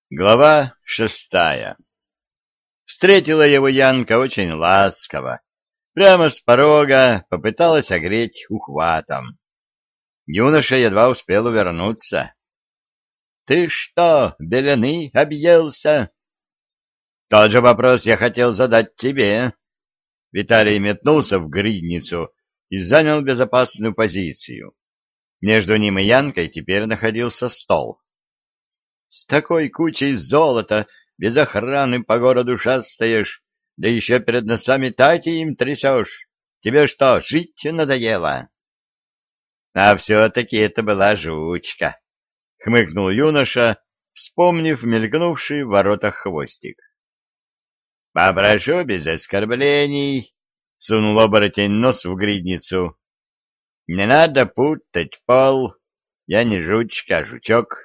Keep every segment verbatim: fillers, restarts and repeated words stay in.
Глава шестая. Встретила его Янка очень ласково. Прямо с порога попыталась огреть ухватом. Юноша едва успел увернуться. — Ты что, белены объелся? — Тот же вопрос я хотел задать тебе. Виталий метнулся в гридницу и занял безопасную позицию. Между ним и Янкой теперь находился стол. С такой кучей золота без охраны по городу шастаешь, да еще перед носами Тати им трясешь. Тебе что, жить надоело? — А все-таки это была жучка, — хмыкнул юноша, вспомнив мелькнувший в воротах хвостик. — Попрошу без оскорблений, — сунул оборотень нос в гридницу. — Не надо путать пол, я не жучка, а жучок.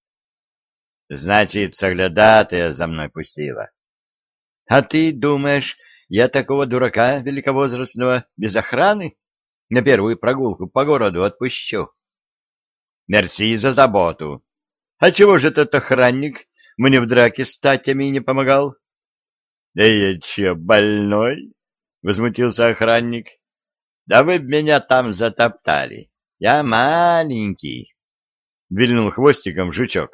Значит, соглядатая за мной пустила. А ты думаешь, я такого дурака великовозрастного без охраны на первую прогулку по городу отпущу? Мерси за заботу. А чего же этот охранник мне в драке с татями не помогал? Да я че, больной? Возмутился охранник. Да вы б меня там затоптали. Я маленький. Вильнул хвостиком жучок.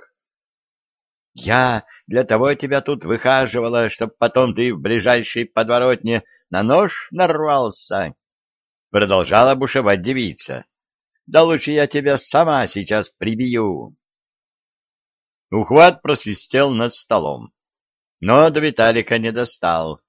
Я для того тебя тут выхаживала, чтоб потом ты в ближайшей подворотне на нож нарвался. Продолжала бушевать девица. Да лучше я тебя сама сейчас прибью. Ухват просвистел над столом, но до Виталика не достал.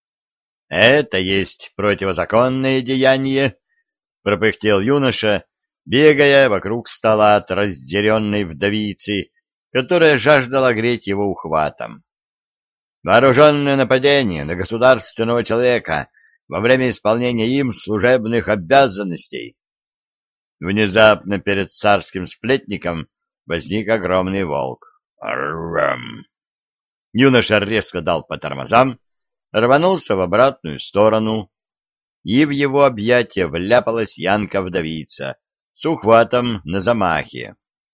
Это есть противозаконное деяние, пропыхтел юноша, бегая вокруг стола от разъяренной вдовицы, которая жаждала греть его ухватом. Вооруженное нападение на государственного человека во время исполнения им служебных обязанностей. Внезапно перед царским сплетником возник огромный волк. Аррам! Юноша резко дал по тормозам, рванулся в обратную сторону, и в его объятия вляпалась Янка-вдовица с ухватом на замахе.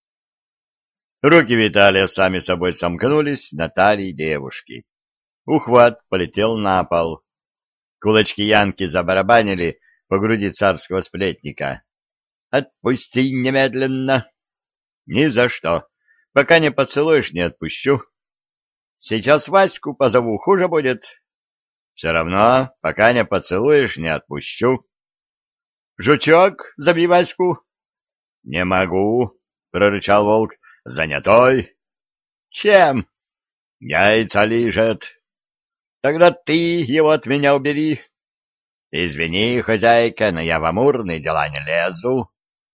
Руки Виталия сами собой сомкнулись на талии девушки. Ухват полетел на пол. Кулачки Янки забарабанили по груди царского сплетника. «Отпусти немедленно!» «Ни за что! Пока не поцелуешь, не отпущу!» «Сейчас Ваську позову, хуже будет!» «Все равно, пока не поцелуешь, не отпущу!» «Жучок, забей Ваську!» «Не могу!» — прорычал волк. Занятой? Чем? Яйца лижет. Тогда ты его от меня убери. Извини, хозяйка, но я в амурные дела не лезу.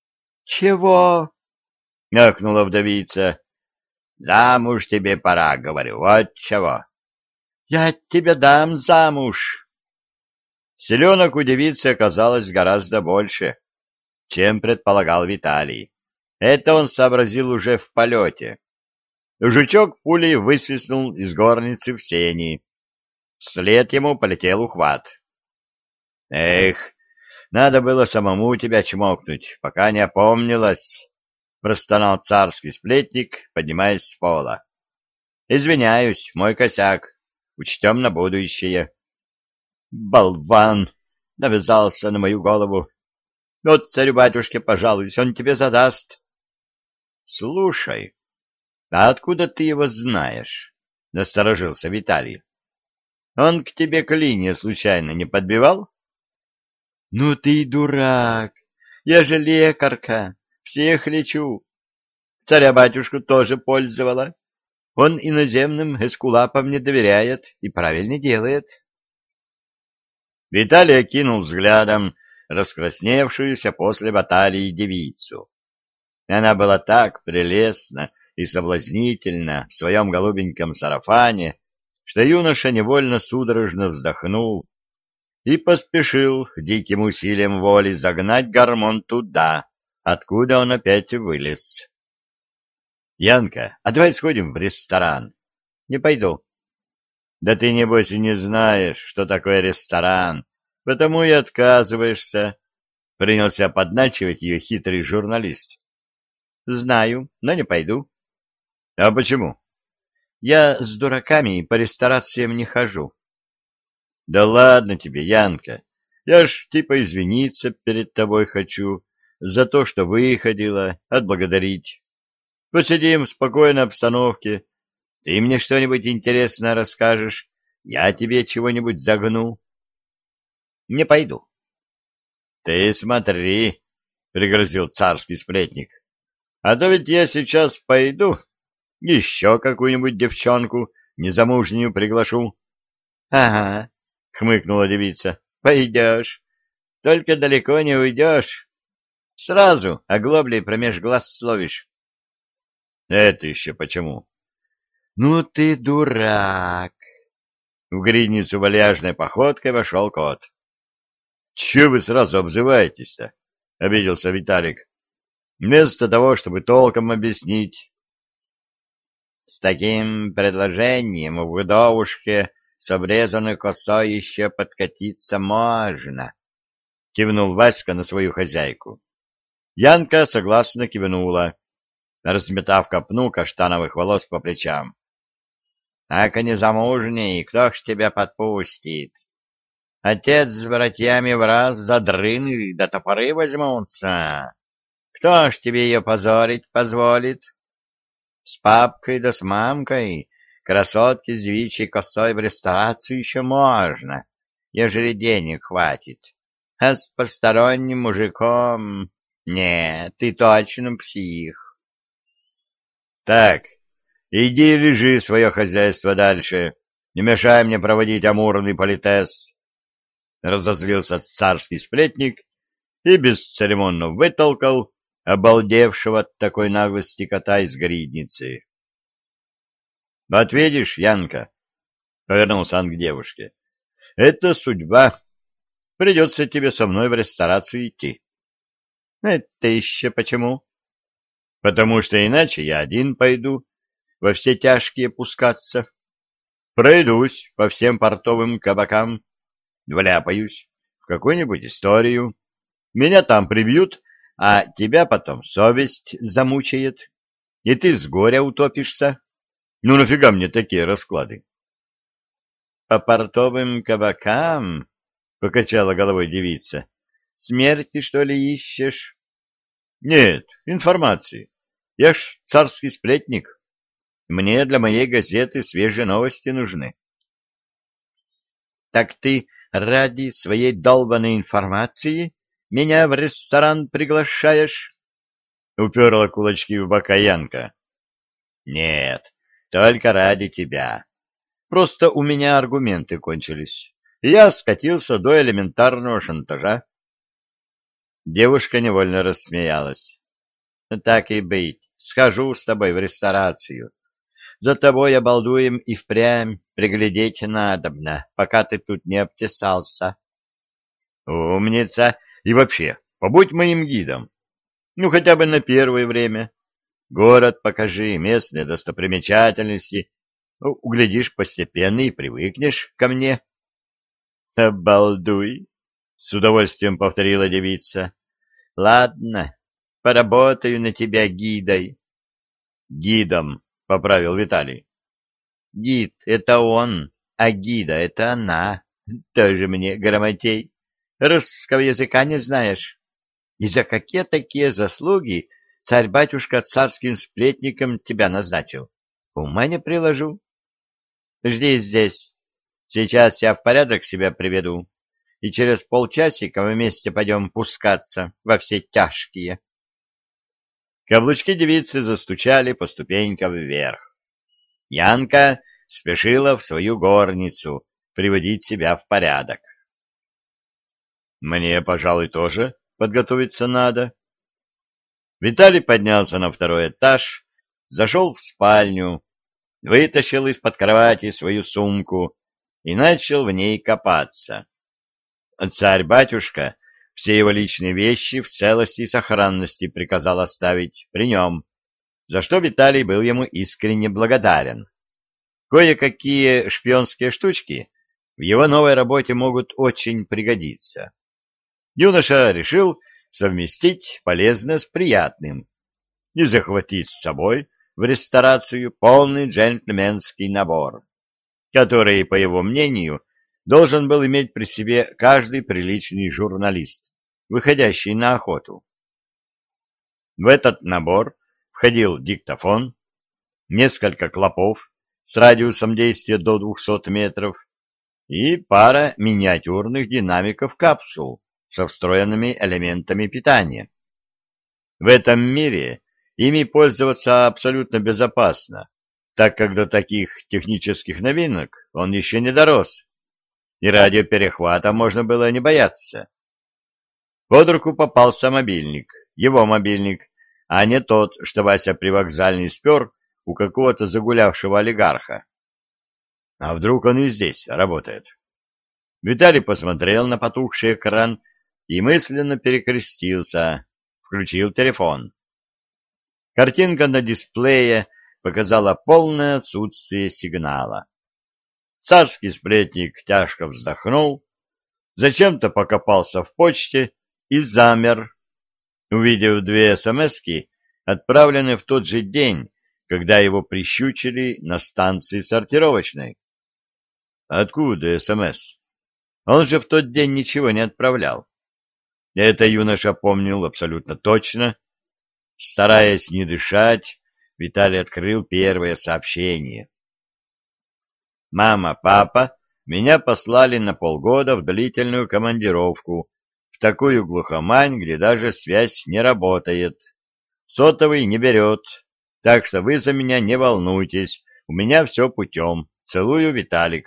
Чего? Ахнула вдовица. Замуж тебе пора, говорю, вот чего. Я тебе дам замуж. Селенок у девицы оказалось гораздо больше, чем предполагал Виталий. Это он сообразил уже в полете. Жучок пулей высвистнул из горницы в сени. Вслед ему полетел ухват. — Эх, надо было самому тебя чмокнуть, пока не опомнилась, — простонал царский сплетник, поднимаясь с пола. — Извиняюсь, мой косяк, учтем на будущее. — Болван! — навязался на мою голову. — Вот царю-батюшке пожалуйся, он тебе задаст. — Слушай, а откуда ты его знаешь? — насторожился Виталий. — Он к тебе клинья случайно не подбивал? — Ну ты дурак! Я же лекарка, всех лечу. Царя-батюшку тоже пользовала. Он иноземным эскулапам не доверяет и правильно делает. Виталий окинул взглядом раскрасневшуюся после баталии девицу. Она была так прелестна и соблазнительна в своем голубеньком сарафане, что юноша невольно судорожно вздохнул и поспешил диким усилием воли загнать гормон туда, откуда он опять вылез. — Янка, а давай сходим в ресторан. — Не пойду. — Да ты, небось, и не знаешь, что такое ресторан, потому и отказываешься, — принялся подначивать ее хитрый журналист. — Знаю, но не пойду. — А почему? Я с дураками по ресторациям не хожу. Да ладно тебе, Янка. Я ж типа извиниться перед тобой хочу за то, что выходила, отблагодарить. Посидим в спокойной обстановке. Ты мне что-нибудь интересное расскажешь, я тебе чего-нибудь загну. Не пойду. Ты смотри, — пригрозил царский сплетник, — а то ведь я сейчас пойду, еще какую-нибудь девчонку незамужнюю приглашу. — Ага, — хмыкнула девица, — пойдешь, только далеко не уйдешь. Сразу оглоблей промеж глаз словишь. — Это еще почему? — Ну ты дурак! В гридницу вальяжной походкой вошел кот. — Че вы сразу обзываетесь-то? — обиделся Виталик. — Вместо того, чтобы толком объяснить. — С таким предложением в вдовушке с обрезанной косой еще подкатиться можно, — кивнул Васька на свою хозяйку. Янка согласно кивнула, разметав копну каштановых волос по плечам. — Ака незамужний, кто ж тебя подпустит? Отец с братьями в раз за дрыны да топоры возьмутся. Кто ж тебе ее позорить позволит? С папкой да с мамкой красотки с девичьей косой в ресторацию еще можно, ежели денег хватит. А с посторонним мужиком... Нет, ты точно псих. Так, иди лежи свое хозяйство дальше. Не мешай мне проводить амурный политез. Разозлился царский сплетник и бесцеремонно вытолкал обалдевшего от такой наглости кота из гридницы. — Вот видишь, Янка, — повернулся он к девушке, — это судьба. Придется тебе со мной в ресторацию идти. — Это еще почему? — Потому что иначе я один пойду во все тяжкие пускаться. Пройдусь по всем портовым кабакам, вляпаюсь в какую-нибудь историю. Меня там прибьют, а тебя потом совесть замучает, и ты с горя утопишься. Ну нафига мне такие расклады? — По портовым кабакам? — покачала головой девица. — Смерти, что ли, ищешь? — Нет, информации. Я ж царский сплетник. Мне для моей газеты свежие новости нужны. — Так ты ради своей долбанной информации меня в ресторан приглашаешь? — уперла кулачки в бока Янка. — Нет, только ради тебя. Просто у меня аргументы кончились, и я скатился до элементарного шантажа. Девушка невольно рассмеялась. — Так и быть, схожу с тобой в ресторацию. За тобой, обалдуем, и впрямь приглядеть надобно, пока ты тут не обтесался. — Умница! И вообще, побудь моим гидом. Ну, хотя бы на первое время. Город покажи, местные достопримечательности. Ну, углядишь постепенно и привыкнешь ко мне. — Обалдуй! — с удовольствием повторила девица. — Ладно, поработаю на тебя гидой. — Гидом, — поправил Виталий. — Гид — это он, а гида — это она. Тоже мне грамотей. Русского языка не знаешь. И за какие такие заслуги царь-батюшка царским сплетником тебя назначил? Ума не приложу. Жди здесь. Сейчас я в порядок себя приведу, и через полчасика вместе пойдем пускаться во все тяжкие. Каблучки девицы застучали по ступенькам вверх. Янка спешила в свою горницу приводить себя в порядок. Мне, пожалуй, тоже подготовиться надо. Виталий поднялся на второй этаж, зашел в спальню, вытащил из-под кровати свою сумку и начал в ней копаться. Царь-батюшка все его личные вещи в целости и сохранности приказал оставить при нем, за что Виталий был ему искренне благодарен. Кое-какие шпионские штучки в его новой работе могут очень пригодиться. Юноша решил совместить полезное с приятным и захватить с собой в ресторацию полный джентльменский набор, который, по его мнению, должен был иметь при себе каждый приличный журналист, выходящий на охоту. В этот набор входил диктофон, несколько клопов с радиусом действия до двухсот метров и пара миниатюрных динамиков-капсул со встроенными элементами питания. В этом мире ими пользоваться абсолютно безопасно, так как до таких технических новинок он еще не дорос, и радиоперехвата можно было не бояться. Под руку попался мобильник, его мобильник, а не тот, что Вася привокзальный спер у какого-то загулявшего олигарха. А вдруг он и здесь работает? Виталий посмотрел на потухший экран и мысленно перекрестился, включил телефон. Картинка на дисплее показала полное отсутствие сигнала. Царский сплетник тяжко вздохнул, зачем-то покопался в почте и замер, увидев две смски, отправленные в тот же день, когда его прищучили на станции сортировочной. Откуда СМС? Он же в тот день ничего не отправлял. Это юноша помнил абсолютно точно. Стараясь не дышать, Виталий открыл первое сообщение. «Мама, папа, меня послали на полгода в длительную командировку, в такую глухомань, где даже связь не работает. Сотовый не берет, так что вы за меня не волнуйтесь, у меня все путем. Целую, Виталик».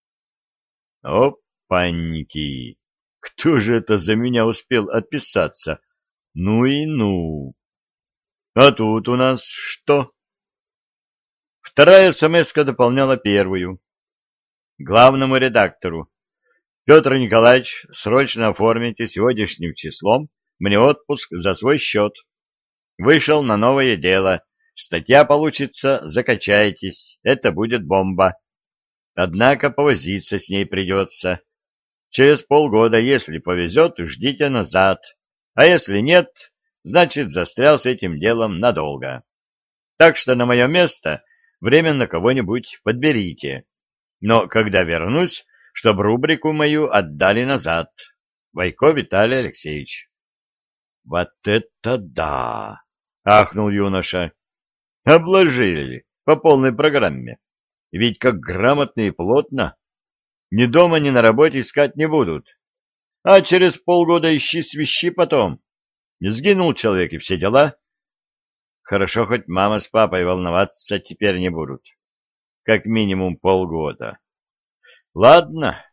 Опаньки! Кто же это за меня успел отписаться? Ну и ну! А тут у нас что? Вторая смс-ка дополняла первую. Главному редактору. Петр Николаевич, срочно оформите сегодняшним числом мне отпуск за свой счет. Вышел на новое дело. Статья получится, закачайтесь. Это будет бомба. Однако повозиться с ней придется. Через полгода, если повезет, ждите назад. А если нет, значит, застрял с этим делом надолго. Так что на мое место временно кого-нибудь подберите. Но когда вернусь, чтобы рубрику мою отдали назад. Бойко Виталий Алексеевич. — Вот это да! — ахнул юноша. — Обложили по полной программе. Ведь как грамотно и плотно. Ни дома, ни на работе искать не будут. А через полгода ищи свищи потом. Не сгинул человек и все дела. Хорошо, хоть мама с папой волноваться теперь не будут. Как минимум полгода. Ладно,